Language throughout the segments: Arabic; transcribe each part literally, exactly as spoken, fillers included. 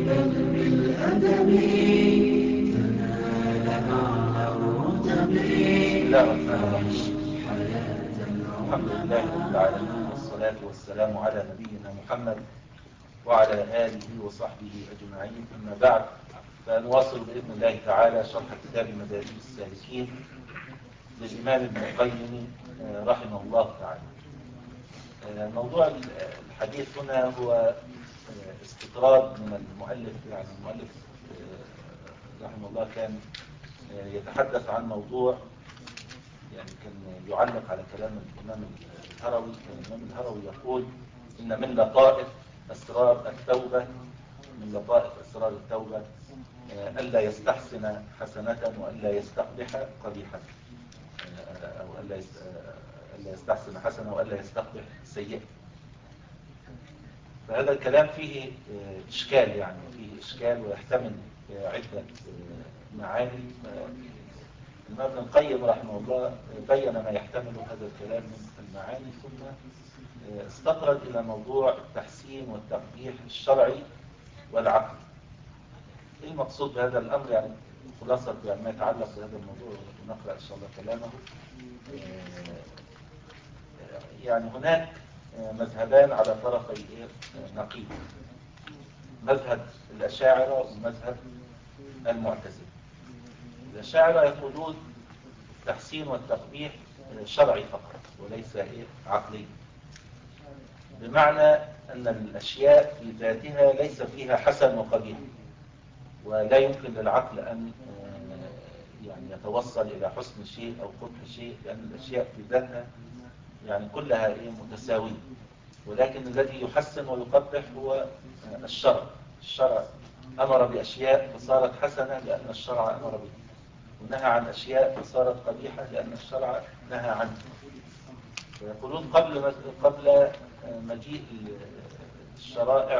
طالبا بالأدب تنال أعلى الرتب. لا الحمد لله رب العالمين، والصلاة والسلام على نبينا محمد وعلى آله وصحبه أجمعين، أما بعد، فنواصل بإذن الله تعالى شرح كتاب مدارج السالكين للإمام ابن القيم رحمه الله تعالى. موضوع الحديث هنا هو استطراد من المؤلف، يعني المؤلف رحمه الله كان يتحدث عن موضوع، يعني كان يعلق على كلام الإمام الهروي. كان الإمام الهروي يقول إن من لطائف أسرار التوبة من لطائف أسرار التوبة ألا يستحسن حسنة وألا يستقبح قبيحة، أو ألا يستحسن حسنة وألا يستقبح سيئة. فهذا الكلام فيه إشكال، يعني فيه إشكال ويحتمل عدة معاني. الإمام ابن القيم رحمه الله بين ما يحتمل هذا الكلام من المعاني، ثم استطرد إلى موضوع التحسين والتقبيح الشرعي والعقلي. إيه المقصود بهذا الأمر؟ يعني خلاصة يعني ما يتعلق بهذا الموضوع، ونقرأ إن شاء الله كلامه. يعني هناك مذهبان على طرفي نقيض، مذهب الأشاعرة ومذهب المعتزلة. الأشاعرة يقولون التحسين والتقبيح شرعي فقط وليس إيه عقلي، بمعنى أن الأشياء في ذاتها ليس فيها حسن وقبيح، ولا يمكن للعقل أن يعني يتوصل إلى حسن شيء أو قبح شيء، لأن الأشياء في ذاتها يعني كلها إيه متساوية. ولكن الذي يحسن ويقبح هو الشرع. الشرع أمر بأشياء فصارت حسنة لأن الشرع أمر بها، ونهى عن أشياء فصارت قبيحة لأن الشرع نهى عنها. ويقولون قبل قبل مجيء الشرائع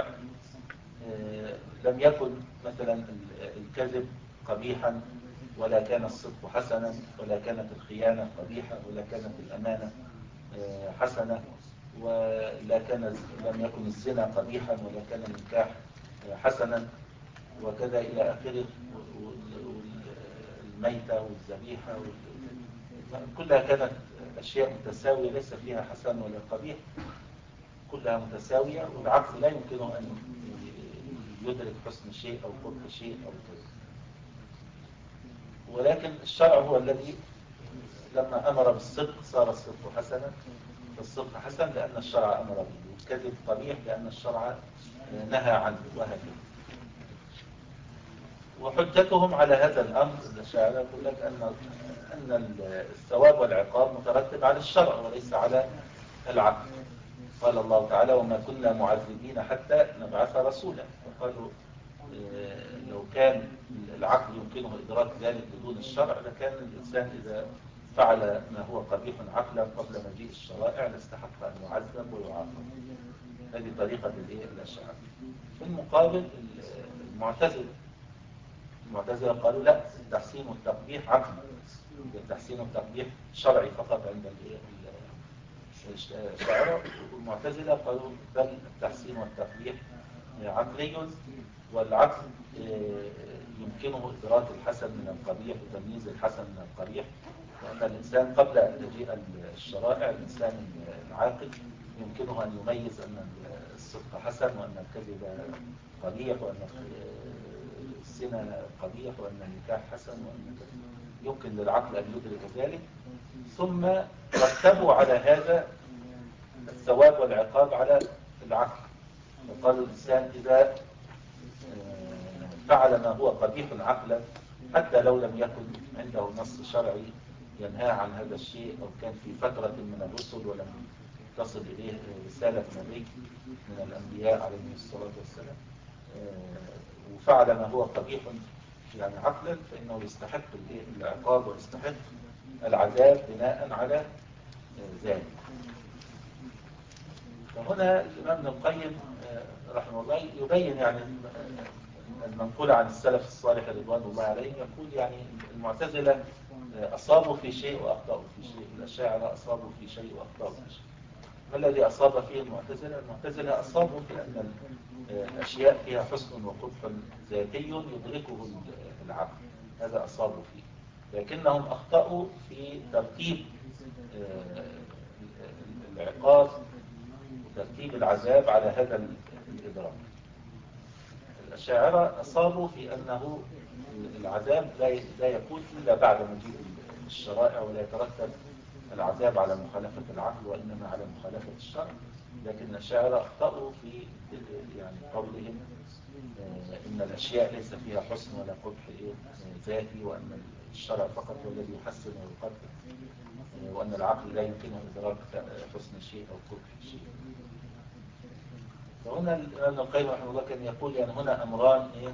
لم يكن مثلا الكذب قبيحا، ولا كان الصدق حسنا، ولا كانت الخيانة قبيحة، ولا كانت الأمانة حسنة، ولا كان لم يكن الزنا قبيحا، ولا كان النكاح حسنا، وكذا إلى آخره. الميتة والذبيحة كلها كانت أشياء متساوية ليس فيها حسن ولا قبيح، كلها متساوية، والعقل لا يمكنه أن يدرك حسن شيء أو قبح شيء أو كذا. ولكن الشرع هو الذي لما أمر بالصدق صار الصدق حسنا، فالصدق حسن لأن الشرع أمر به، والكذب قبيح لأن الشرع نهى عنه، وهكذا. وحجتهم على هذا الأمر الأشاعرة يقول لك أن أن الثواب والعقاب مترتب على الشرع وليس على العقل. قال الله تعالى: وما كنا معذبين حتى نبعث رسولا. فقالوا لو كان العقل يمكنه إدراك ذلك بدون الشرع لكان الإنسان إذا فعل ما هو قبيح عقلا قبل مجيء الشرائع لاستحق أن يعذب ويعاقب. هذه طريقة الأشاعرة. في المقابل المعتزلة المعتزلة قالوا لا، التحسين والتقبيح عقل، التحسين والتقبيح شرعي فقط عند الأشاعرة. والمعتزلة قالوا بل التحسين والتقبيح عقلي، والعقل يمكنه إدراك الحسن من القبيح وتمييز الحسن من القبيح، وأن الإنسان قبل أن تجيء الشرائع الإنسان العاقل يمكنه أن يميز أن الصدق حسن، وأن الكذب قبيح، وأن الزنا قبيح، وأن النكاح حسن، وأن يمكن للعقل أن يدرك ذلك. ثم رتبوا على هذا الثواب والعقاب على العقل، وقالوا الإنسان إذا فعل ما هو قبيح عقلا حتى لو لم يكن عنده نص شرعي ينهى عن هذا الشيء، أو كان في فترة من الرسل ولم تصل إليه رسالة نبي من الأنبياء عليهم الصلاة والسلام، وفعل ما هو قبيح يعني عقلا، فإنه يستحق العقاب ويستحق العذاب بناء على ذلك. فهنا الإمام ابن القيم رحمه الله يبين يعني المنقول عن السلف الصالح رضوان الله عليهم، يقول يعني المعتزلة أصابوا في شيء وأخطأوا في شيء، الأشاعرة أصابوا في شيء وأخطأوا في شيء. ما الذي أصاب فيه المعتزلة؟ المعتزلة أصابوا في أن الأشياء فيها حسن وقبح ذاتي يدركه العقل، هذا أصابوا فيه. لكنهم أخطأوا في ترتيب العقاب وترتيب العذاب على هذا الإدراك. الأشاعرة أصابوا في أنه العذاب لا يكون إلا بعد مجيء الشرائع، ولا يترتب العذاب على مخالفة العقل وإنما على مخالفة الشرع. لكن الأشاعرة أخطأوا في يعني قولهم إن الأشياء ليس فيها حسن ولا قبح ذاتي، وأن الشرع فقط هو الذي يحسن ويقبح، وأن العقل لا يمكنه إدراك حسن شيء أو قبح شيء. فهنا ابن القيم رحمه الله كان يقول يعني هنا أمران إيه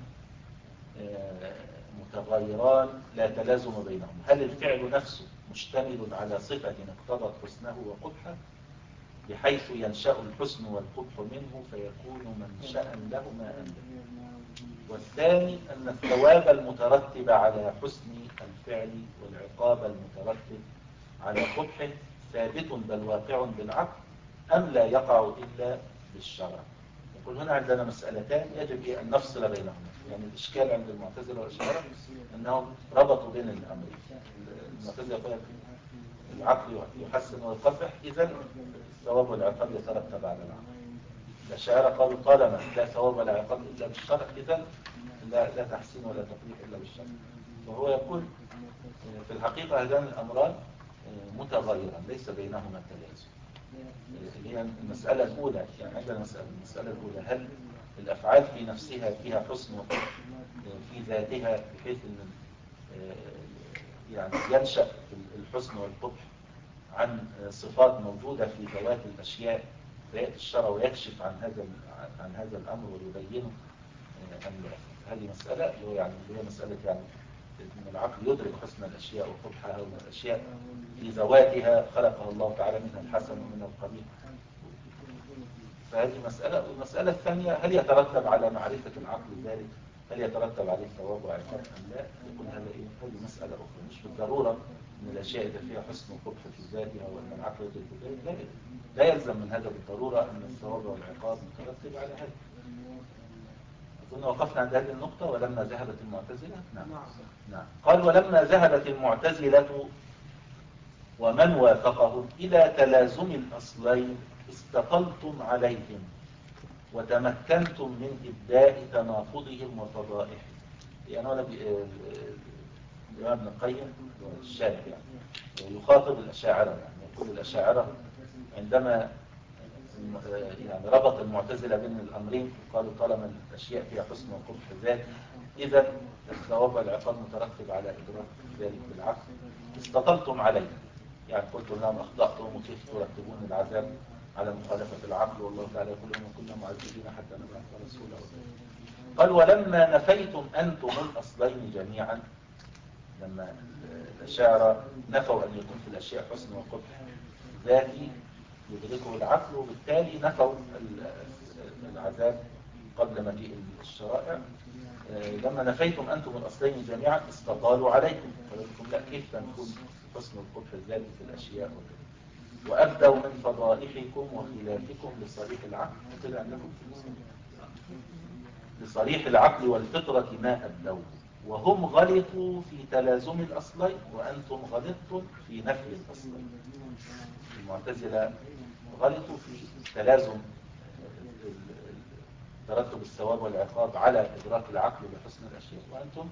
متغيران لا تلازم بينهم. هل الفعل نفسه مشتمل على صفة اقتضت حسنه وقبحه بحيث ينشأ الحسن والقبح منه فيكون منشأ لهما أم لا؟ والثاني أن الثواب المترتب على حسن الفعل والعقاب المترتب على قبحه ثابت بل واقع بالعقل أم لا يقع إلا بالشرع. يقول هنا عندنا مسألتان يجب أن نفصل بينهما. يعني الإشكال عند المعتزلة والأشاعرة أنهم ربطوا بين الأمرين. المعتزلة يقول العقل يحسن ويقبح، إذا الثواب والعقاب يترتب على العقل. الأشاعرة قالوا طالما لا ثواب ولا عقاب إلا بالشرع، إذا لا, لا تحسين ولا تقبيح إلا بالشرع. وهو يقول في الحقيقة هذان الأمران متغيران ليس بينهما تلازم. هي المسألة الأولى، يعني عندنا مسألة المسألة الأولى هل الأفعال في نفسها فيها حسن وقبح في ذاتها بحيث أن يعني ينشأ الحسن والقبح عن صفات موجودة في ذوات الأشياء فيأتي الشرع ويكشف عن هذا عن هذا الأمر ويبينه أم لا؟ هذه مسألة اللي هو يعني اللي هي مسألة يعني أن العقل يدرك حسن الأشياء وقبحها، وأن الأشياء في ذواتها خلقها الله تعالى منها الحسن ومنها القبيح. فهذه مسألة. والمسألة الثانية هل يترتب على معرفة العقل ذلك؟ هل يترتب عليه ثواب وعقاب أم لا؟ يقول هذا إيه؟ هذه مسألة أخرى. مش بالضرورة أن الأشياء إذا فيها حسن وقبح في ذاتها وأن العقل يدرك ذلك لا, لا يلزم من هذا بالضرورة أن الثواب والعقاب مترتب على هذا. أظن وقفنا عند هذه النقطة. ولما ذهبت المعتزلة نعم. نعم. قال ولما ذهبت المعتزلة ومن وافقهم إلى تلازم الأصلين استقلتم عليهم وتمكنتم من إبداء تناقضهم وفضائحهم. يعني هنا الإمام ابن القيم الشارح يعني يخاطب الأشاعرة، يعني يقول الأشاعرة عندما يعني ربط المعتزلة بين الأمرين وقالوا طالما الأشياء فيها حسن وقبح ذاتي إذا الثواب والعقاب مترتب على إدراك ذلك بالعقل استطلتم عليه. يعني قلتم لهم أخطأتم وكيف ترتبون العذاب على مخالفة العقل والله تعالى يقول لهم كنا معذبين حتى نبعث رسولا. قال ولما نفيتم أنتم الأصلين جميعا، لما الأشاعرة نفوا أن يكون في الأشياء حسن وقبح ذاتي يدركه العقل، وبالتالي نفوا العذاب قبل مجيء الشرائع. لما نفيتم أنتم الأصلين جميعا استطالوا عليكم فلكم لا كيف تنفون حسن القبح الذاتي في الأشياء وكذا. وأبدوا من فضائحكم وخلافكم لصريح العقل وكذا عندكم لصريح العقل والفطرة ما أبدوا، وهم غلطوا في تلازم الأصلين وأنتم غلطتم في نفي الأصلين. المعتزلة غلطوا في تلازم ترتب الثواب والعقاب على إدراك العقل بحسن الأشياء، وأنتم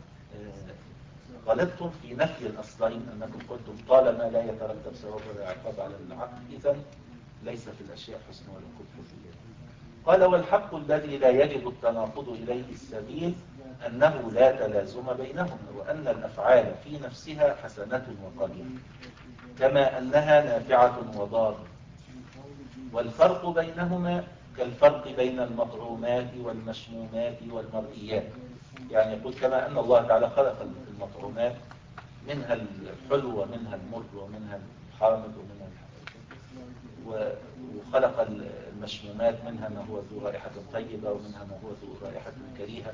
غلطتم في نفي الأصلين أنكم قلتم طالما لا يترتب ثواب ولا عقاب على العقل إذن ليس في الأشياء حسن ولا قبح في ذلك. قال والحق الذي لا يجب التناقض إليه السبيل أنه لا تلازم بينهما، وأن الأفعال في نفسها حسنة وقبيحة كما أنها نافعة وضارة، والفرق بينهما كالفرق بين المطعومات والمشمومات والمرئيات. يعني يقول كما أن الله تعالى خلق المطعومات منها الحلو ومنها المر ومنها الحامض ومنها وخلق المشمومات منها ما هو ذو رائحة طيبة ومنها ما هو ذو رائحة كريهة،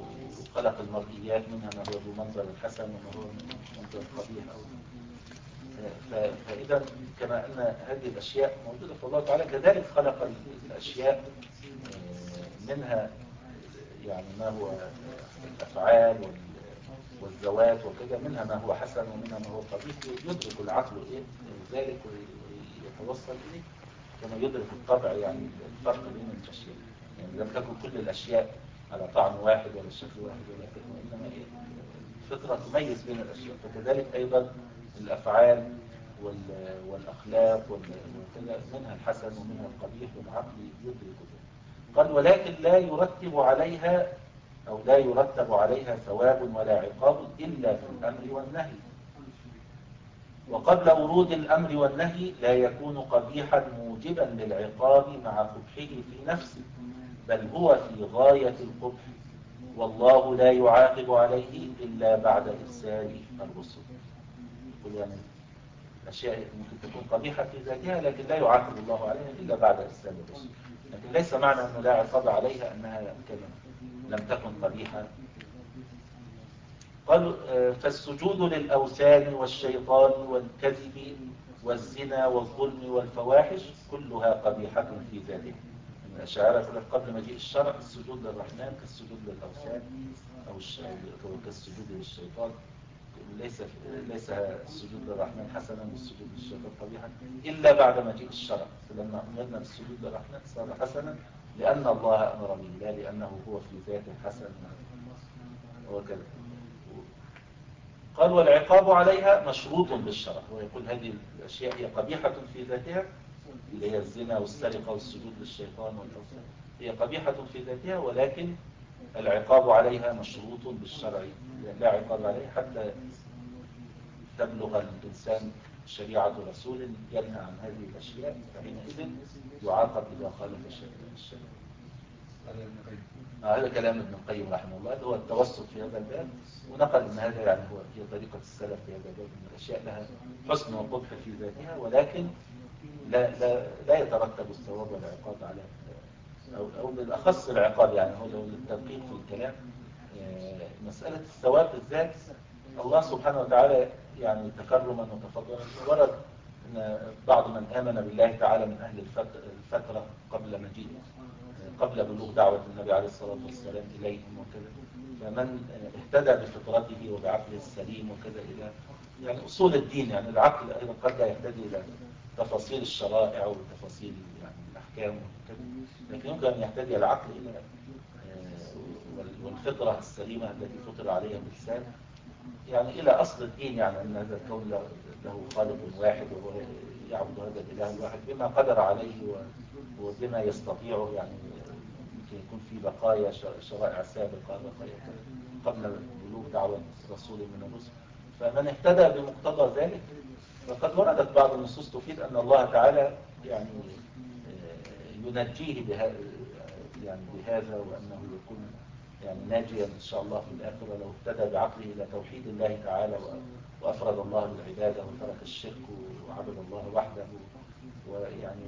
وخلق المرئيات منها ما هو ذو منظر حسن وما هو منظر قبيح. ف- فإذا كما أن هذه الأشياء موجودة في الله تعالى، كذلك خلق الأشياء آه، منها يعني ما هو الأفعال وال- والذوات وكذا، منها ما هو حسن ومنها ما هو قبيح، يدرك العقل إيه ذلك ويتوصل إليه، كما يدرك الطبع يعني الفرق بين الأشياء. يعني لم تكن كل الأشياء على طعم واحد ولا شكل واحد ولا كذا، وإنما إيه الفطرة تميز بين الأشياء. فكذلك أيضا الأفعال وال- والأخلاق وال- وكذا، منها الحسن ومنها القبيح، والعقل يدرك ذلك. قال ولكن لا يرتب عليها أو لا يرتب عليها ثواب ولا عقاب إلا في الأمر والنهي. وقبل ورود الأمر والنهي لا يكون قبيحا موجبا للعقاب مع قبحه في نفسه، بل هو في غاية القبح، والله لا يعاقب عليه إلا بعد إرسال الرسل. يقول يعني الأشياء ممكن تكون قبيحة في ذاتها لكن لا يعاقب الله عليها إلا بعد إرسال الرسل، لكن ليس معنى أنه لا عقاب عليها أنها لم تكن قبيحة. قالوا آه، فالسجود للأوثان والشيطان والكذب والزنا والظلم والفواحش كلها قبيحة في ذاتها. الأشاعرة يقول لك قبل مجيء الشرع السجود للرحمن كالسجود للأوثان أو الش- أو كالسجود للشيطان، ليس ليس السجود للرحمن حسنا والسجود للشيطان قبيحا إلا بعد مجيء الشرع. فلما أمرنا بالسجود للرحمن صار حسنا لأن الله أمر به، لا لأنه هو في ذاته حسن وكذا. قال والعقاب عليها مشروط بالشرع، ويقول هذه الأشياء هي قبيحة في ذاتها، اللي هي الزنا والسرقة والسجود للشيطان والأوثان، هي قبيحة في ذاتها، ولكن العقاب عليها مشروط بالشرع، لا عقاب عليها حتى تبلغ الإنسان شريعة رسول ينهى عن هذه الأشياء، فحينئذ يعاقب إذا خالف الشريعة. آه هذا كلام ابن القيم رحمه الله، اللي هو التوسط في هذا الباب، ونقل ان هذا يعني هو هي طريقة السلف في هذا الباب، ان الاشياء لها حسن وقبح في ذاتها، ولكن لا لا لا يترتب الثواب والعقاب على، او او بالاخص العقاب، يعني هو لو للتدقيق في الكلام. آه، مسألة الثواب بالذات الله سبحانه وتعالى يعني تكرما وتفضلا ورد ان بعض من امن بالله تعالى من اهل الفت- الفترة قبل مجيء قبل بلوغ دعوة النبي عليه الصلاة والسلام إليهم وكذا، فمن اهتدى بفطرته وبعقله السليم وكذا إلى يعني أصول الدين، يعني العقل أيضا قد لا يهتدي إلى تفاصيل الشرائع وتفاصيل يعني الأحكام وكذا، لكن يمكن أن يهتدي العقل إلى آه، والفطرة السليمة التي فطر عليها الإنسان، يعني إلى أصل الدين، يعني أن هذا الكون له له خالق واحد وهو يعبد هذا الإله الواحد بما قدر عليه و- وبما يستطيعه، يعني يمكن يكون في بقايا ش- شرائع سابقة بقايا قبل بلوغ دعوة رسول من الرسل. فمن اهتدى بمقتضى ذلك فقد وردت بعض النصوص تفيد أن الله تعالى يعني آه، ينجيه بهذا، يعني بهذا، وأنه يكون يعني ناجيا إن شاء الله في الآخرة لو اهتدى بعقله إلى توحيد الله تعالى و- وأفرد الله بالعبادة وترك الشرك وعبد الله وحده، ويعني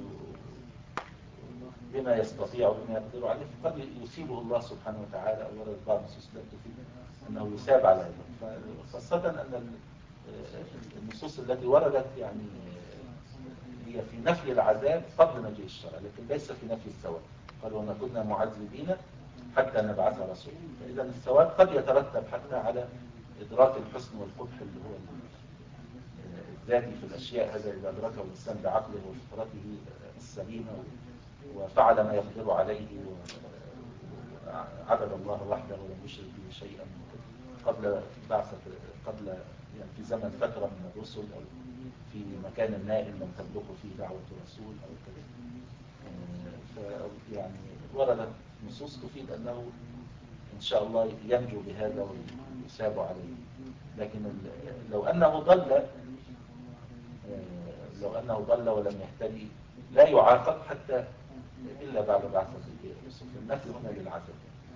بما يستطيع وبما يقدر عليه، فقد يثيبه الله سبحانه وتعالى. أو ورد بعض النصوص التي تفيد أنه يثاب على ذلك، خاصة أن ال- النصوص التي وردت يعني هي في نفي العذاب قبل مجيء الشرع، لكن ليس في نفي الثواب. قال وما كنا معذبين حتى نبعث رسولا، فإذا الثواب قد يترتب حتى على إدراك الحسن والقبح اللي هو الذاتي في الأشياء، هذا إذا أدركه الإنسان بعقله وفطرته السليمة وفعل ما يقدر عليه وعبد الله وحده ولم يشرك به شيئا قبل بعثة، قبل يعني في زمن فترة من الرسل أو في مكان نائم لم تبلغه فيه دعوة رسول أو كذا. يعني وردت نصوص تفيد أنه إن شاء الله ينجو بهذا ويثاب عليه، لكن لو أنه ضل لو أنه ضل ولم يهتدي لا يعاقب حتى إلا بعد بعثة الرسل. النفي هنا للعذاب.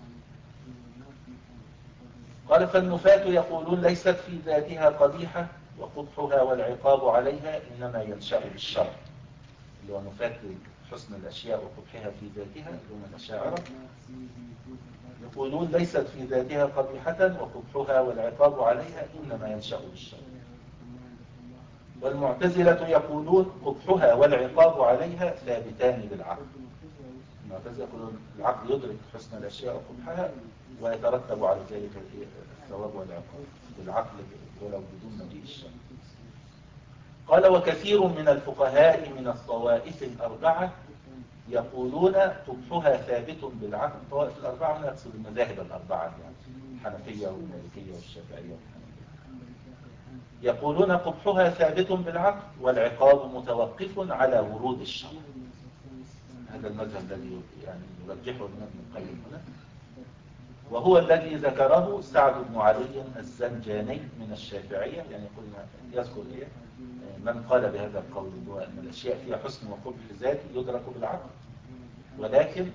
قال فالنفاة يقولون ليست في ذاتها قبيحة وقبحها والعقاب عليها إنما ينشأ بالشرع، اللي هو نفاة حسن الأشياء وقبحها في ذاتها دون الأشاعرة، يقولون ليست في ذاتها قبيحة وقبحها والعقاب عليها إنما ينشأ بالشرع. والمعتزلة يقولون قبحها والعقاب عليها ثابتان بالعقل. المعتزلة يقولون العقل يدرك حسن الأشياء وقبحها ويترتب على ذلك الثواب والعقاب بالعقل ولو بدون مجيء الشرع. قال وكثير من الفقهاء من الطوائف الأربعة يقولون قبحها ثابت بالعقل. الطوائف الأربعة هنا يقصد المذاهب الأربعة يعني الحنفية والمالكية والشافعية والحنبلية. يقولون قبحها ثابت بالعقل والعقاب متوقف على ورود الشرع. هذا المذهب الذي يعني يرجحه الإمام ابن القيم هنا، وهو الذي ذكره سعد بن علي الزنجاني من الشافعية. يعني قلنا يذكر إيه من قال بهذا القول هو أن الأشياء فيها حسن وقبح ذاتي يدرك بالعقل، ولكن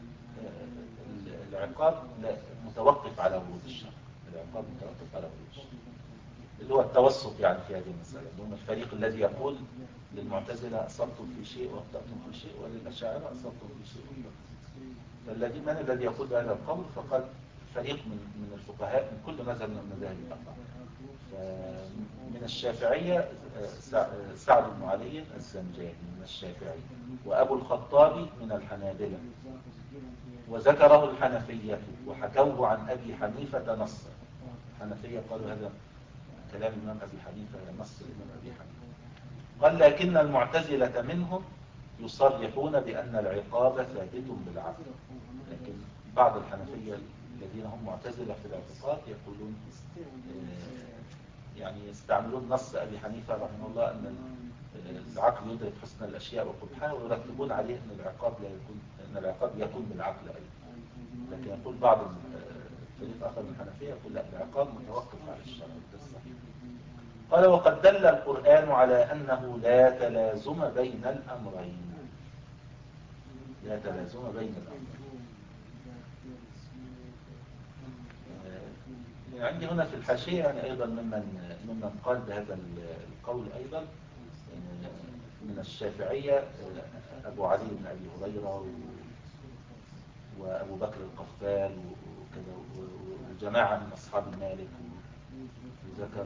العقاب متوقف على ورود الشرع. العقاب متوقف على ورود الشرع اللي هو التوسط يعني في هذه المسألة. هم الفريق الذي يقول للمعتزلة أصبتم في شيء وأخطأتم في شيء، وللأشاعرة أصبتم في شيء وأخطأتم في شيء. فالذي من الذي يقول بهذا القول؟ فقد فريق من من الفقهاء من كل مذهب من المذاهب الأربعة. من الشافعية سعد بن علي الزنجاني من الشافعية، وأبو الخطاب من الحنابلة، وذكره الحنفية وحكوه عن أبي حنيفة نصا. الحنفية قالوا هذا كلام الإمام أبي حنيفة نص الإمام أبي حنيفة. قال لكن المعتزلة منهم يصرحون بأن العقاب ثابت بالعقل، لكن بعض الحنفية الذين هم معتزلة في الاعتقاد يقولون يعني يستعملون نص أبي حنيفة رحمه الله أن العقل يدرك حسن الأشياء وقبحها، ويرتبون عليه أن العقاب لا يكون أن العقاب يكون بالعقل أيضا. لكن يقول بعض الفريق آخر من الحنفية يقول لا، العقاب متوقف على الشرع. قال وقد دل القرآن على أنه لا تلازم بين الأمرين. لا تلازم بين الأمرين. عندي هنا في الحاشية يعني أيضا ممن ممن قال بهذا القول أيضا من الشافعية أبو علي بن أبي هريرة وأبو بكر القفال وكذا وجماعة من أصحاب المالك، وذكر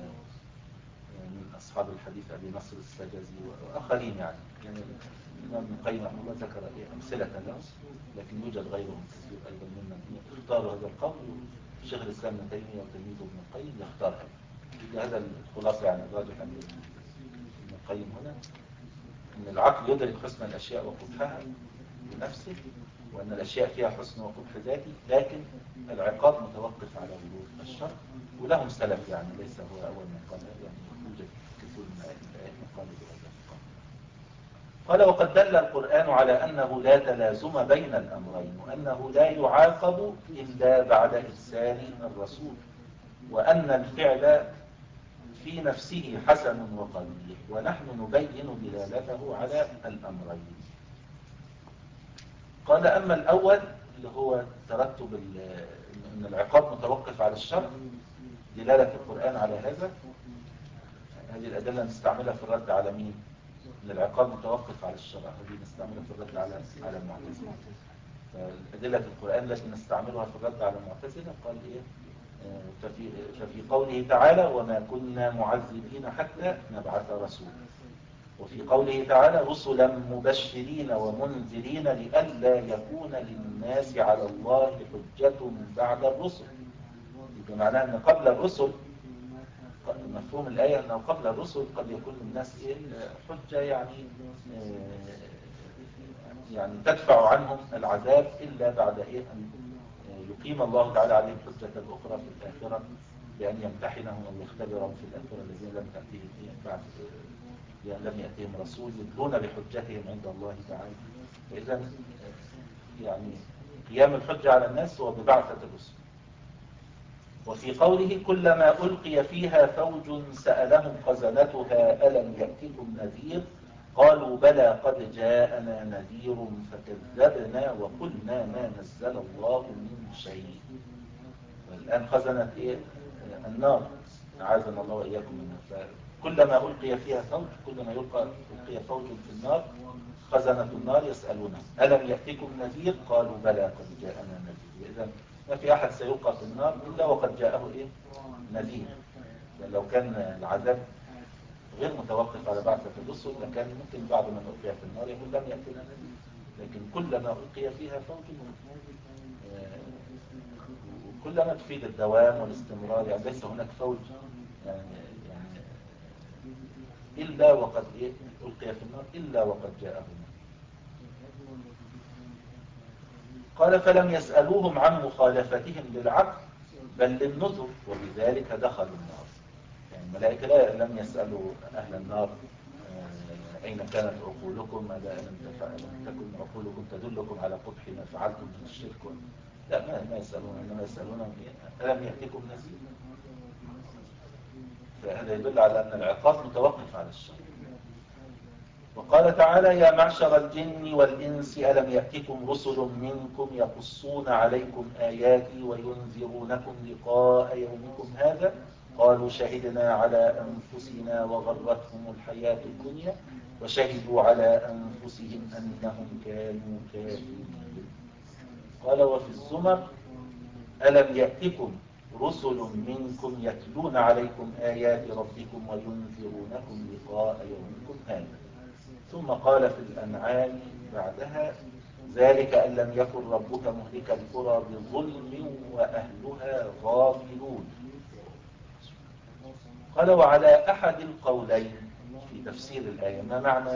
من أصحاب الحديث أبي نصر السجزي وآخرين. يعني يعني الإمام ابن القيم رحمه الله ذكر أمثلة لهم، لكن يوجد غيرهم كثير أيضا ممن اختاروا هذا القول. شيخ الإسلام ابن تيمية وتلميذه ابن القيم يختار هذا. هذا الخلاصة يعني الراجح عند ابن القيم هنا أن العقل يدرك حسن الأشياء وقبحها بنفسه، وأن الأشياء فيها حسن وقبح ذاتي، لكن العقاب متوقف على ورود الشرع. ولهم سلف يعني ليس هو أول من قال، يعني يوجد كثير من الأئمة قالوا بهذا القول. قال وقد دل القرآن على أنه لا تلازم بين الأمرين، وأنه لا يعاقب إلا بعد إرسال الرسول، وأن الفعل في نفسه حسن وقبيح، ونحن نبين دلالته على الأمرين. قال أما الأول اللي هو ترتب أن العقاب متوقف على الشرع، دلالة القرآن على هذا، هذه الأدلة نستعملها في الرد على مين؟ أن العقاب متوقف على الشرع، هذه نستعملها في الرد على على المعتزلة. فأدلة القرآن التي نستعملها في الرد على المعتزلة قال إيه؟ ففي, ففي قوله تعالى وما كنا معذبين حتى نبعث رسولا، وفي قوله تعالى رسلا مبشرين ومنذرين لئلا يكون للناس على الله حجة بعد الرسل. بمعنى أن قبل الرسل، مفهوم الآية أنه قبل الرسل قد يكون للناس إيه حجة، يعني يعني تدفع عنهم العذاب إلا بعد إيه أن يقيم الله تعالى عليهم حجة أخرى في الآخرة بأن يمتحنهم أو يختبرهم في الآخرة الذين لم تأتيهم بعد يعني لم يأتيهم رسول يدلون بحجتهم عند الله تعالى. فإذا يعني قيام الحجة على الناس هو ببعثة الرسل. وفي قوله كلما ألقي فيها فوج سألهم خزنتها ألم يأتكم نذير قالوا بلى قد جاءنا نذير فكذبنا وقلنا ما نزل الله من شيء. والآن خزنت إيه؟ النار، أعاذنا الله وإياكم منها. كلما ألقي فيها فوج، كلما يلقى ألقي فوج في النار خزنة النار يسألونه ألم يأتكم نذير قالوا بلى قد جاءنا نذير. إذا ما في أحد سيلقى في النار إلا وقد جاءه إيه؟ نذير. لو كان العذاب غير متوقف على بعثة الرسل، لكن ممكن بعد ما ألقي في النار يقول لم يأتنا نذير، لكن كلما ألقي فيها فوج وكلما تفيد الدوام والاستمرار، يعني ليس هناك فوج يعني, يعني إلا وقد إيه ألقي في النار إلا وقد جاءهم. قال فلم يسألوهم عن مخالفتهم للعقل بل للنذر وبذلك دخلوا النار. يعني الملائكة لا لم يسألوا أهل النار أين كانت عقولكم، ألا لم تكن عقولكم تدلكم على قبح ما فعلتم من الشرك، لا ما, ما يسألون، إنما يسألون ألم يأتكم نذير. فهذا يدل على أن العقاب متوقف على الشر. وقال تعالى يا معشر الجن والإنس ألم يأتكم رسل منكم يقصون عليكم آياتي وينذرونكم لقاء يومكم هذا قالوا شهدنا على أنفسنا وغرتهم الحياة الدنيا وشهدوا على أنفسهم أنهم كانوا كافرين. قال وفي الزمر ألم يأتكم رسل منكم يتلون عليكم آيات ربكم وينذرونكم لقاء يومكم هذا. ثم قال في الأنعام بعدها ذلك أن لم يكن ربك مهلك القرى بظلم وأهلها غافلون. قال وعلى أحد القولين في تفسير الآية ما معنى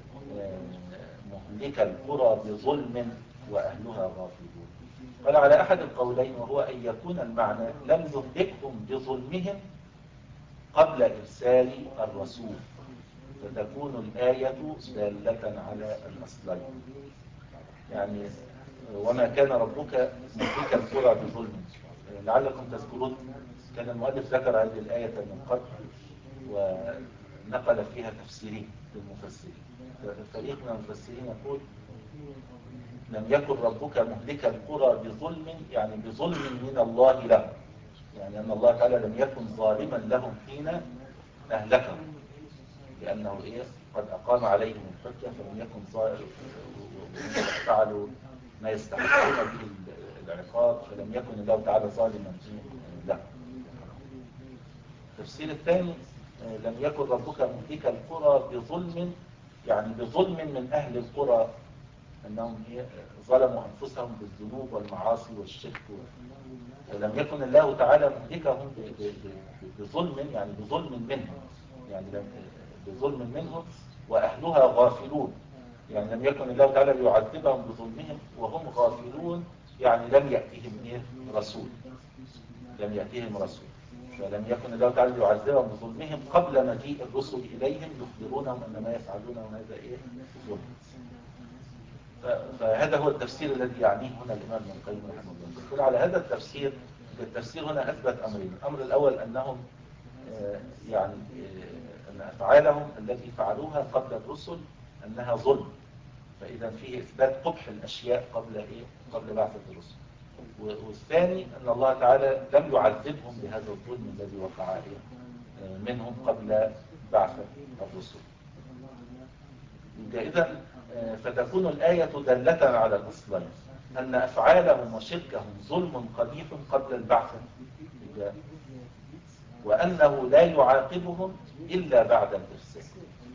مهلك القرى بظلم وأهلها غافلون؟ قال على أحد القولين وهو أن يكون المعنى لم يهلكهم بظلمهم قبل إرسال الرسول، فتكون الآية دالة على الأصلين. يعني وما كان ربك مهلك القرى بظلم. لعلكم تذكرون كان المؤلف ذكر هذه الآية من قبل ونقل فيها تفسيرين للمفسرين. فريق من المفسرين يقول لم يكن ربك مهلك القرى بظلم، يعني بظلم من الله لهم، يعني أن الله تعالى لم يكن ظالما لهم حين أهلكهم، لأنه إيه قد أقام عليهم الحجة فلم يكن ظالم فعلوا ما يستحقون به العقاب فلم يكن الله تعالى ظالما لهم. التفسير الثاني لم يكن ربك مهلك القرى بظلم، يعني بظلم من أهل القرى أنهم ظلموا أنفسهم بالذنوب والمعاصي والشرك، ولم يكن الله تعالى مهلكهم بظلم، يعني بظلم منهم، يعني بظلم منهم وأهلها غافلون، يعني لم يكن الله تعالى يعذبهم بظلمهم وهم غافلون، يعني لم يأتهم رسول لم يأتهم رسول فلم يكن الله تعالى يعذبهم بظلمهم قبل مجيء الرسل إليهم يخبرونهم أن ما يفعلونه هذا إيه ظلم. فهذا هو التفسير الذي يعنيه هنا الإمام ابن القيم رحمه الله. يقول على هذا التفسير التفسير هنا أثبت أمرين. الأمر الأول أنهم يعني أن أفعالهم التي فعلوها قبل الرسل أنها ظلم، فإذا فيه إثبات قبح الأشياء قبل إيه قبل بعثة الرسل. والثاني أن الله تعالى لم يعذبهم بهذا الظلم الذي وقع منهم قبل بعثة الرسل. إذا فتكون الآية دالة على الأصلين أن أفعالهم وشركهم ظلم قبيح قبل البعثة وأنه لا يعاقبهم إلا بعد الإرسال.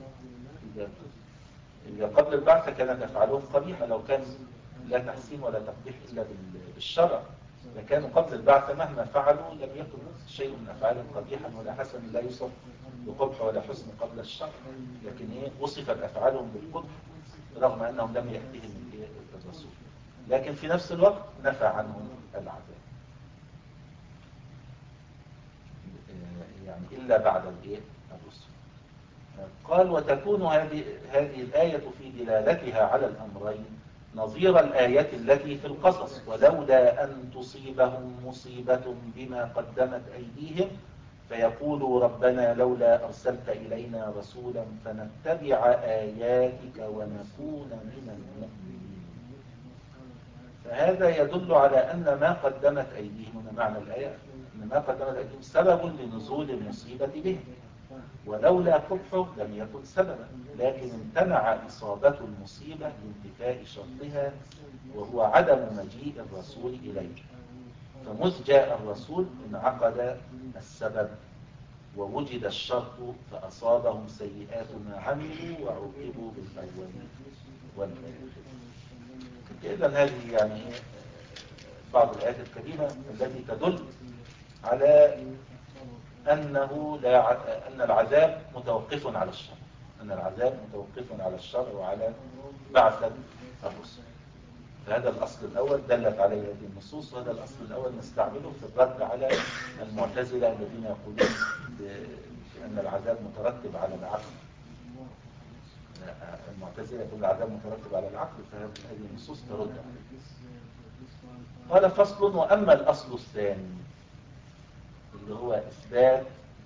إذا قبل البعثة كانت أفعالهم قبيحة، لو كان لا تحسين ولا تقبيح إلا بالشرع لكانوا قبل البعثة مهما فعلوا لم يكن شيء من أفعالهم قبيحا ولا حسن، لا يوصف بقبح ولا حسن قبل الشرع، لكن إيه وصفت أفعالهم بالقبح رغم أنهم لم يأتهم الرسول، لكن في نفس الوقت نفى عنهم العذاب يعني إلا بعد الرسل. قال وتكون هذه هذه الآية في دلالتها على الأمرين نظير الآية التي في القصص ولولا أن تصيبهم مصيبة بما قدمت أيديهم فيقولوا ربنا لولا أرسلت إلينا رسولا فنتبع آياتك ونكون من المؤمنين. فهذا يدل على أن ما قدمت أيديهم، هنا معنى الآية أن ما قدمت أيديهم سبب لنزول المصيبة بهم، ولولا قبحه لم يكن سببا، لكن امتنع إصابة المصيبة لانتفاء شرطها وهو عدم مجيء الرسول إليه، فمذ جاء الرسول انعقد السبب ووجد الشرط فأصابهم سيئات ما عملوا وعوقبوا بالأول والآخر. إذن هذه يعني بعض الآيات الكريمة التي تدل على أنه لا ع... أن العذاب متوقف على الشر، أن العذاب متوقف على الشر وعلى بعثة الرسل. فهذا الأصل الأول دلت عليه هذه النصوص، وهذا الأصل الأول نستعمله في الرد على المعتزلة الذين يقولون بأن العذاب مترتب على العقل. المعتزلة يقول العذاب مترتب على العقل، فهذه النصوص ترد عليه. قال فصل: وأما الأصل الثاني اللي هو إثبات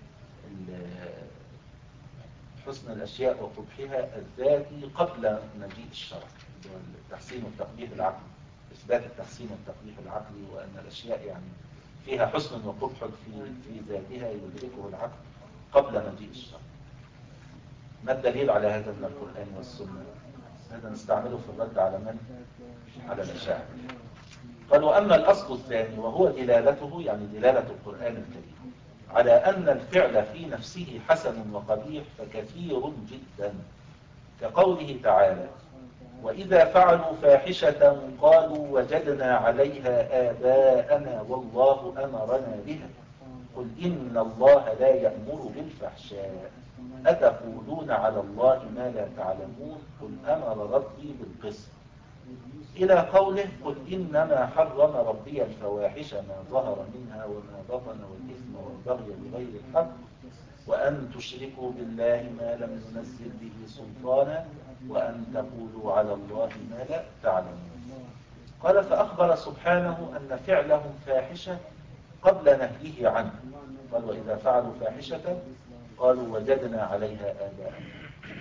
حسن الأشياء وقبحها الذاتي قبل مجيء الشرع، التحسين والتقبيح العقلي، إثبات التحسين والتقبيح العقلي، وأن الأشياء يعني فيها حسن وقبح في في ذاتها يدركه العقل قبل مجيء الشرع. ما الدليل على هذا من القرآن والسنة؟ هذا نستعمله في الرد على من؟ على الأشاعرة. قال: وأما الأصل الثاني وهو دلالته، يعني دلالة القرآن الكريم على أن الفعل في نفسه حسن وقبيح فكثير جدا، كقوله تعالى: وإذا فعلوا فاحشة قالوا وجدنا عليها آباءنا والله أمرنا بها قل إن الله لا يأمر بالفحشاء أتقولون على الله ما لا تعلمون قل أمر ربي بالقسط إلى قوله: قل إنما حرم ربي الفواحش ما ظهر منها وما بطن والإثم والبغي بغير الحق وأن تشركوا بالله ما لم ينزل به سلطانا وأن تقولوا على الله ما لا تعلمون. قال: فأخبر سبحانه أن فعلهم فاحشة قبل نهيه عنه. قال: وإذا فعلوا فاحشة قالوا وجدنا عليها آباءنا،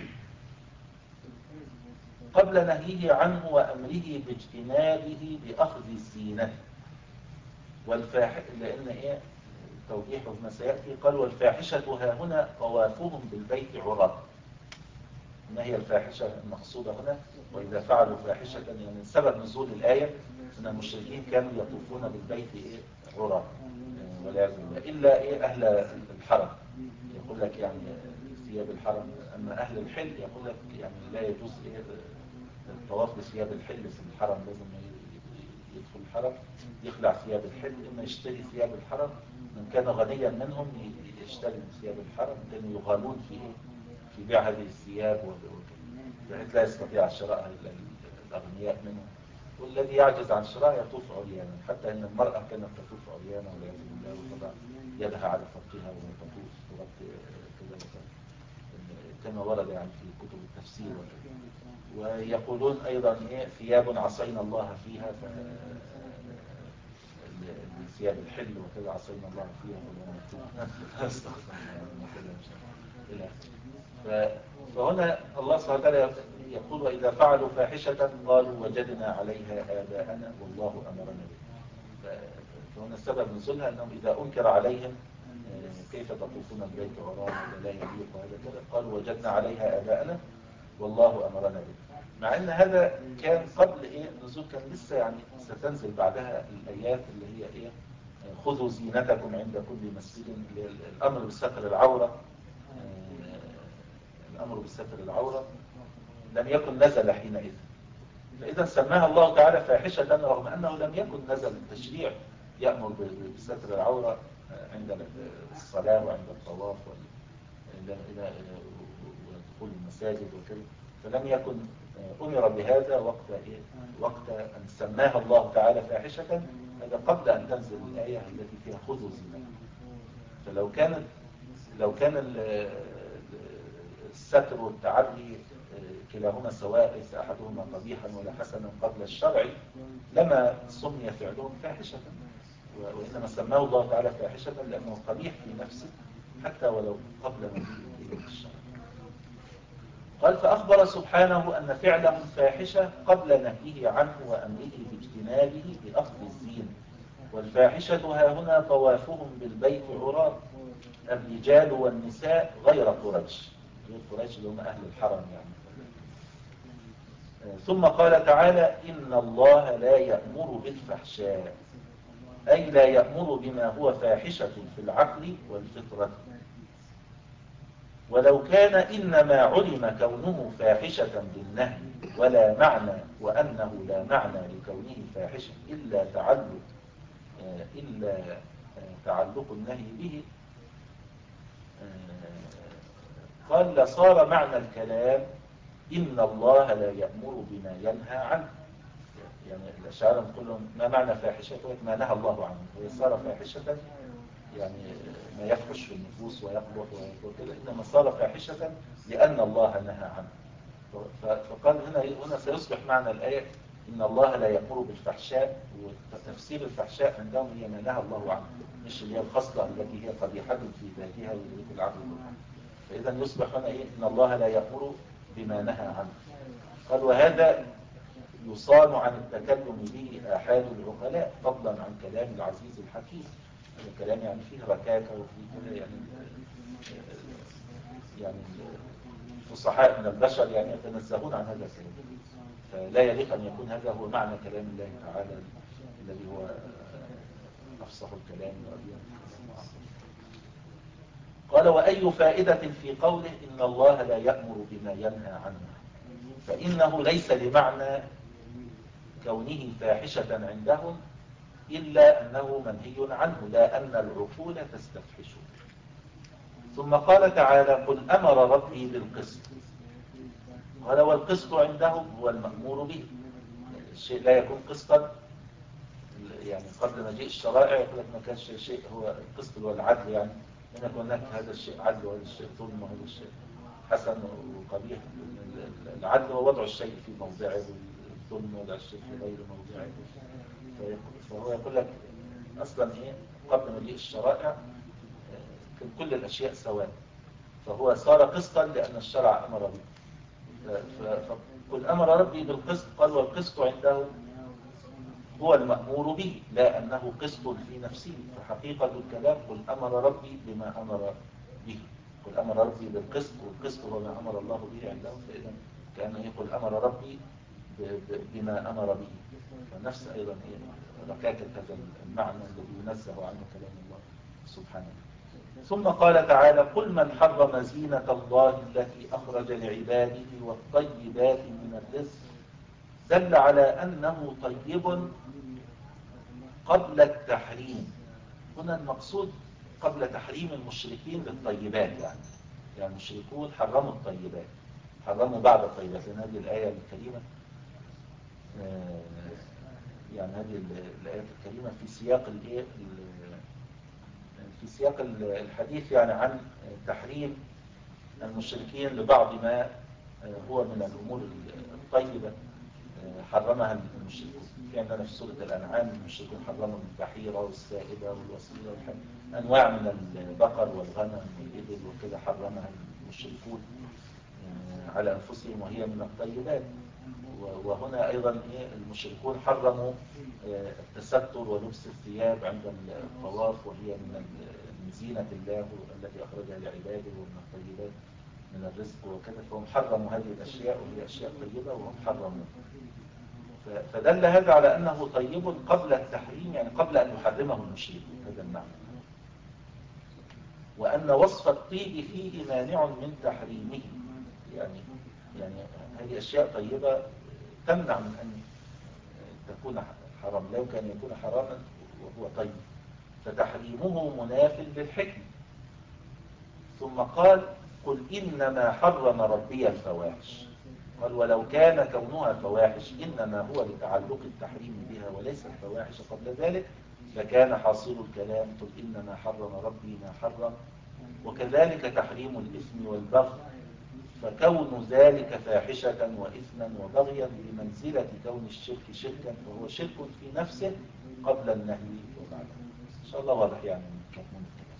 قبل نهيه عنه وأمره باجتنابه بأخذ الزينة والفاحشة، لأن إيه توضيحه ما سيأتي. قال: والفاحشة ها هنا طوافهم بالبيت عراة. ما هي الفاحشة المقصودة هنا؟ وإذا فعلوا فاحشة يعني سبب نزول الآية أن المشركين كانوا يطوفون بالبيت إيه عراة والعياذ بالله، إلا إيه أهل الحرم يقول لك يعني ثياب الحرم، أما أهل الحل يقول لك يعني لا يجوز إيه الطواف بثياب الحل في الحرم، لازم يدخل الحرم يخلع ثياب الحل، إما يشتري ثياب الحرم، من كان غنيا منهم يشتري ثياب الحرم، كانوا يغالون في في بيع هذه الثياب بحيث لا يستطيع شراء الأغنياء منهم، والذي يعجز عن شراء يطوف عريانا، حتى أن المرأة كانت تطوف عريانا والعياذ بالله وتضع يدها على فرجها وهي تطوف تغطي كذا كما ورد يعني في كتب التفسير. ويقولون أيضا إيه ثياب عصينا الله فيها، ثياب الحل وكذا عصينا الله فيها فهنا الله سبحانه وتعالى يقول: وإذا فعلوا فاحشة قالوا وجدنا عليها آباءنا والله أمرنا بها. فهنا السبب نزولها أنهم إذا أنكر عليهم كيف تطوفون البيت عراة ولا يليق وهذا كذا، قالوا وجدنا عليها آباءنا والله أمرنا به. مع أن هذا كان قبل إيه نزول، كان لسه يعني ستنزل بعدها الآيات اللي هي إيه خذوا زينتكم عند كل مسجد، الأمر بستر العورة، الأمر بستر العورة لم يكن نزل حينئذ، فإذا سماها الله تعالى فاحشة رغم أنه لم يكن نزل التشريع يأمر بستر العورة عند الصلاة وعند الطواف ودخول المساجد وكذا، فلم يكن أمر بهذا وقت إيه؟ وقت أن سماها الله تعالى فاحشة، هذا قبل أن تنزل الآية التي فيها خذوا زينتكم. فلو كانت لو كان الستر والتعري كلاهما سواء ليس أحدهما قبيحا ولا حسنا قبل الشرع لما سمي فعلهم فاحشة، وإنما سماه الله تعالى فاحشة لأنه قبيح في نفسه حتى ولو قبل مجيء الشرع. قال: فأخبر سبحانه أن فعلهم فاحشة قبل نهيه عنه وأمره باجتنابه بأخذ الزين، والفاحشة ها هنا طوافهم بالبيت عراة الرجال والنساء غير قريش، غير قريش اللي هم أهل الحرم يعني. ثم قال تعالى: إن الله لا يأمر بالفحشاء، أي لا يأمر بما هو فاحشة في العقل والفطرة، ولو كان إنما علم كونه فاحشة بالنهي ولا معنى، وأنه لا معنى لكونه فاحشة إلا تعلق إلا تعلق النهي به، قال لصار معنى الكلام إن الله لا يأمر بما ينهى عنه. يعني الأشاعرة كلهم ما معنى فاحشة؟ ما نهى الله عنه. هي صار فاحشة يعني ما يفحش في النفوس ويقبح وكذا، إنما صار فاحشة لأن الله نهى عنه. فقال هنا هنا سيصبح معنى الآية إن الله لا يأمر بالفحشاء، وتفسير الفحشاء عندهم هي ما نهى الله عنه، مش اللي هي الخصلة التي هي قبيحة في ذاتها ويريد العبد. فإذا يصبح هنا إيه؟ إن الله لا يأمر بما نهى عنه. قال وهذا يصان عن التكلم به آحاد العقلاء فضلا عن كلام العزيز الحكيم. هذا كلام يعني فيه ركاكة وفيه كده يعني يعني الفصحاء من البشر يعني يتنزهون عن هذا الكلام، فلا يليق أن يكون هذا هو معنى كلام الله تعالى الذي هو أفصح الكلام وأبين. قال وأي فائدة في قوله إن الله لا يأمر بما ينهى عنه، فإنه ليس لمعنى كونه فاحشة عندهم إلا أنه منهي عنه، لا أن العقول تستفحشه. ثم قال تعالى قل أمر ربي بالقسط. قال والقسط عندهم هو المأمور به. الشيء لا يكون قسطا يعني قبل مجيء الشرائع يقول لك ما كانش شيء هو القسط والعدل، يعني أن يكون هناك هذا الشيء عدل وهذا الشيء ظلم وهذا الشيء حسن وقبيح. العدل هو وضع الشيء في موضعه، والظلم وضع الشيء في غير موضعه. فهو يقول لك أصلا إيه قبل مجيء الشرائع كان كل الأشياء سواء، فهو صار قسطا لأن الشرع أمر به. فقل أمر ربي بالقسط. قال والقسط عنده هو المأمور به لا أنه قسط في نفسه. فحقيقة الكلام قل أمر ربي بما أمر به. قل أمر ربي بالقسط، والقسط هو ما أمر الله به عنده، فإذا كأنه يقول أمر ربي بما أمر به. فنفس أيضا ركاكة هذا المعنى الذي ينزه عنه كلام الله سبحانه. ثم قال تعالى قل من حرم زينة الله التي أخرج لعباده والطيبات من الرزق، دل على أنه طيب قبل التحريم. هنا المقصود قبل تحريم المشركين للطيبات، يعني يعني المشركون حرموا الطيبات، حرموا بعض الطيبات، لأن هذه الآية الكريمة يعني هذه الآيات الكريمة في سياق الإيه في سياق الحديث يعني عن تحريم المشركين لبعض ما هو من الأمور الطيبة حرمها المشركون. في عندنا في سورة الأنعام المشركون حرموا البحيرة والسائبة والوصيلة والحمير، أنواع من البقر والغنم والإبل وكذا حرمها المشركون على أنفسهم وهي من الطيبات. وهنا أيضا المشركون حرموا التستر ولبس الثياب عند الطواف، وهي من زينة الله التي أخرجها لعباده ومن الطيبات من الرزق وكذا، فهم حرموا هذه الأشياء وهي أشياء طيبة وهم حرموا. فدل هذا على أنه طيب قبل التحريم، يعني قبل أن يحرمه المشركون، هذا المعنى. وأن وصف الطيب فيه مانع من تحريمه، يعني يعني هذه أشياء طيبة تمنع من أن تكون حرام، لو كان يكون حراما وهو طيب، فتحريمه مناف للحكم. ثم قال قل إنما حرم ربي الفواحش. قال ولو كان كونها فواحش إنما هو لتعلق التحريم بها وليس الفواحش قبل ذلك لكان حاصل الكلام قل إنما حرم ربي ما حرم. وكذلك تحريم الإثم والبغي، فكون ذلك فاحشة وإثما وبغيا بمنزلة كون الشرك شركا، فهو شرك في نفسه قبل النهي وبعده. إن شاء الله واضح يعني مضمون الكلام.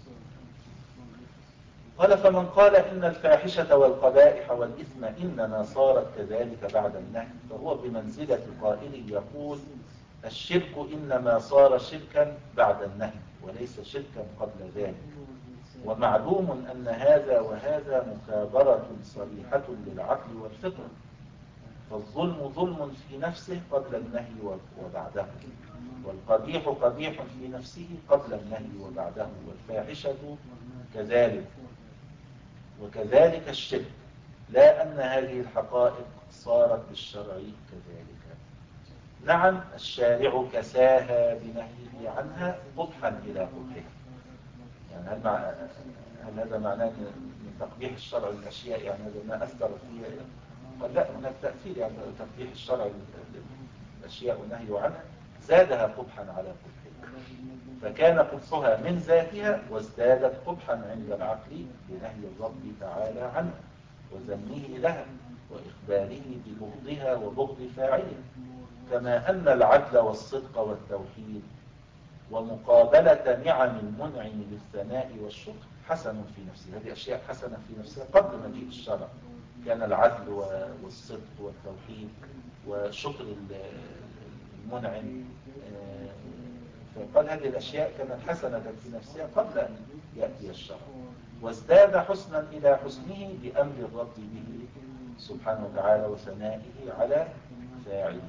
قال فمن قال إن الفاحشة والقبائح والإثم إنما صارت كذلك بعد النهي، فهو بمنزلة قائل يقول الشرك إنما صار شركا بعد النهي وليس شركا قبل ذلك. ومعلوم أن هذا وهذا مخابرة صريحة للعقل والفطرة، فالظلم ظلم في نفسه قبل النهي وبعده، والقبيح قبيح في نفسه قبل النهي وبعده، والفاحشة كذلك. وكذلك الشرك، لا أن هذه الحقائق صارت بالشرع كذلك. نعم الشارع كساها بنهيه عنها قبحا إلى قبحها. يعني هل, مع... هل هذا معناه من تقبيح الشرع للأشياء، يعني هذا ما أثر فيها؟ قال لا، هناك تأثير، يعني تقبيح الشرع للأشياء والنهي عنها زادها قبحا على قبحها، فكان قبحها من ذاتها وازدادت قبحا عند العقل بنهي الرب تعالى عنها وذمه لها وإخباره ببغضها وبغض فاعلها، كما أن العدل والصدق والتوحيد ومقابلة نعم المنعم بالثناء والشكر حسن في نفسه. هذه أشياء حسنة في نفسها قبل مجيء الشرع، كان العدل والصدق والتوحيد وشكر المنعم، فقال هذه الأشياء كانت حسنة في نفسها قبل أن يأتي الشرع، وازداد حسنا إلى حسنه بأمر الرب به سبحانه وتعالى وثنائه على فاعله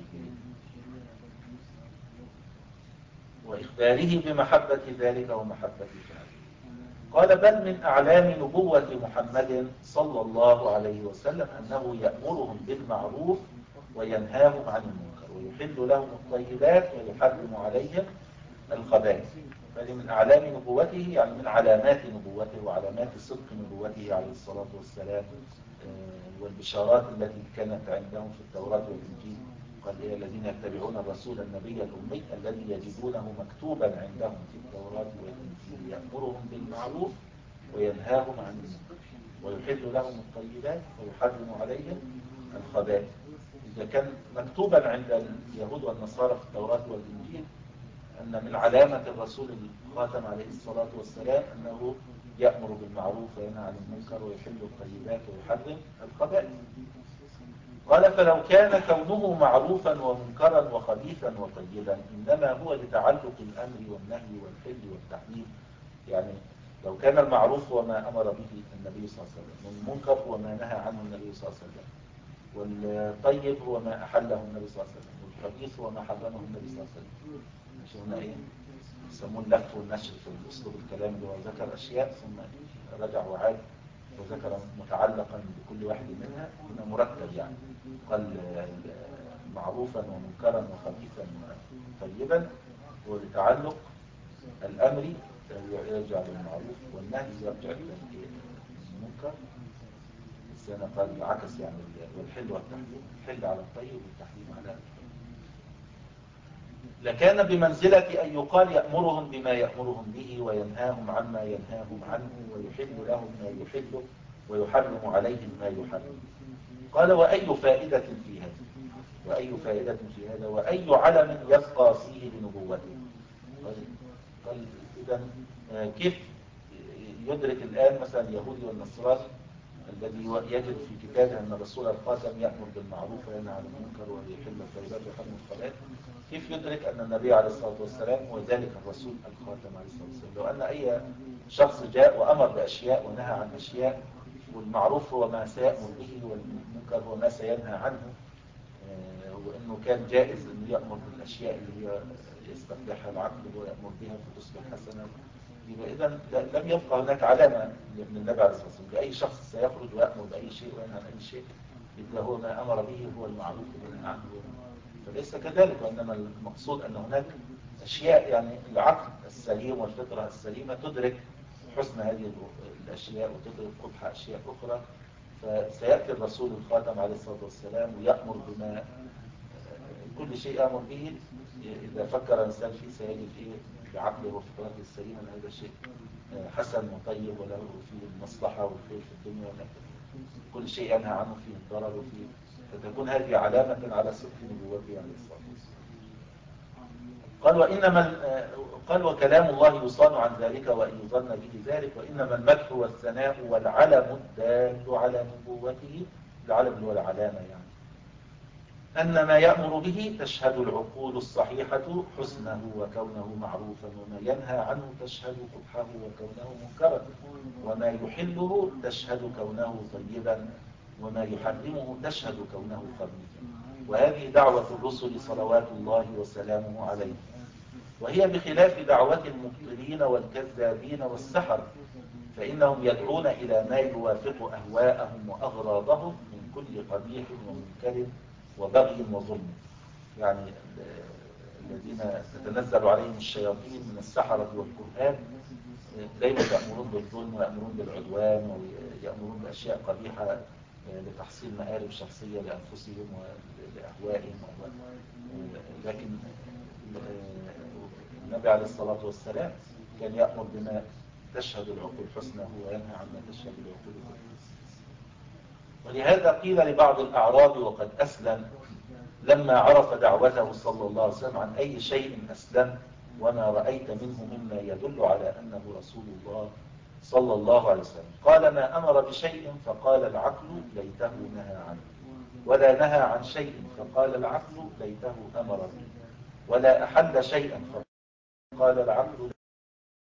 وإخباره بمحبة ذلك ومحبة فاعله. قال بل من أعلام نبوة محمد صلى الله عليه وسلم أنه يأمرهم بالمعروف وينهاهم عن المنكر ويحل لهم الطيبات ويحرم عليهم الخبائث. فهذه من أعلام نبوته، يعني من علامات نبوته وعلامات صدق نبوته عليه الصلاة والسلام، والبشارات التي كانت عندهم في التوراة والإنجيل. قال إيه الذين يتبعون الرسول النبي الأمي الذي يجدونه مكتوبا عندهم في التوراة والإنجيل يأمرهم بالمعروف وينهاهم عن المنكر ويحل لهم الطيبات ويحرم عليهم الخبائث. إذا كان مكتوبا عند اليهود والنصارى في التوراة والإنجيل أن من علامة الرسول الخاتم عليه الصلاة والسلام أنه يأمر بالمعروف وينهى عن المنكر ويحل الطيبات ويحرم الخبائث. قال فلو كان كونه معروفا ومنكرا وخبيثا وطيبا إنما هو لتعلق الأمر والنهي والحل والتحريم. يعني لو كان المعروف هو ما أمر به النبي صلى الله عليه وسلم، والمنكر هو ما نهى عنه النبي صلى الله عليه وسلم، والطيب هو ما أحله النبي صلى الله عليه وسلم، والخبيث هو ما حرمه النبي صلى الله عليه وسلم. مش هنا إيه يسمون اللف والنشر في الأسلوب الكلام، اللي هو ذكر أشياء ثم رجع وعاد وذكر متعلقا بكل واحد منها هنا مرتب، يعني قال معروفا ومنكرا وخبيثا وطيبا ولتعلق الأمر يرجع للمعروف والنهي يرجع للمنكر. السنة قال عكس، يعني والحل والتحريم، الحل على الطيب والتحريم على الطيب. لكان بمنزلة أن يقال يأمرهم بما يأمرهم به وينهاهم عما ينهاهم عنه ويحل لهم ما يحله ويحرم عليهم ما يحرم. قال وأي فائدة في هذا وأي فائدة في هذا وأي علم يبقى فيه لنبوته. قال, قال إذن كيف يدرك الآن مثلا اليهودي والنصراني الذي يجد في كتابه أن الرسول الخاتم يأمر بالمعروف وينهى عن المنكر ويحل الطيبات ويحرم الخبائث، كيف يدرك أن النبي عليه الصلاة والسلام هو ذلك الرسول الخاتم عليه الصلاة والسلام؟ لو أن أي شخص جاء وأمر بأشياء ونهى عن أشياء، والمعروف هو ما سيأمر به والمنكر هو ما سينهى عنه، وأنه كان جائز أن يأمر بالأشياء اللي هي يستقبحها العقل ويأمر بها فتصبح حسنة، إذا لم يبقى هناك علامة من النبي عليه الصلاة والسلام لأي شخص سيخرج ويأمر بأي شيء وينهى عن أي شيء إذا هو ما أمر به هو المعروف والنهي عنه. فليس كذلك، وإنما المقصود أن هناك أشياء يعني العقل السليم والفطرة السليمة تدرك حسن هذه الأشياء وتدرك قبح أشياء أخرى. فسيأتي الرسول الخاتم عليه الصلاة والسلام ويأمر بما كل شيء أمر به إذا فكر الإنسان فيه سيجد فيه بعقله وفطرته السليمة أن هذا شيء حسن وطيب وله فيه المصلحة والخير في الدنيا والآخرة. كل شيء ينهى عنه فيه الضرر وفيه، فتكون هذه علامة على صدق نبوته عليه الصلاة والسلام. قال وإنما قال وكلام الله يصان عن ذلك وإن يظن به ذلك، وإنما المدح والثناء والعلم الدال على نبوته، العلم هو العلامة يعني أن ما يأمر به تشهد العقول الصحيحة حسنه وكونه معروفا، وما ينهى عنه تشهد قبحه وكونه منكرا، وما يحله تشهد كونه طيبا، وما يحرمه تشهد كونه خبيثا. وهذه دعوة الرسل صلوات الله وسلامه عليه، وهي بخلاف دعوة المبطلين والكذابين والسحر فإنهم يدعون إلى ما يوافق أهواءهم وأغراضهم من كل قبيح ومنكر وبغي وظلم. يعني الذين تتنزل عليهم الشياطين من السحرة والكهان دايما يأمرون بالظلم ويأمرون بالعدوان ويأمرون بأشياء قبيحة لتحصيل مآرب شخصية لأنفسهم ولأهوائهم. لكن النبي عليه الصلاة والسلام كان يأمر بما تشهد العقول حسنه وينهى عما تشهد العقول كفره. ولهذا قيل لبعض الأعراب وقد أسلم لما عرف دعوته صلى الله عليه وسلم عن أي شيء أسلم وما رأيت منه مما يدل على أنه رسول الله صلى الله عليه وسلم؟ قال ما أمر بشيء فقال العقل ليته نهى عنه، ولا نهى عن شيء فقال العقل ليته أمر به، ولا أحل شيئا فقال العقل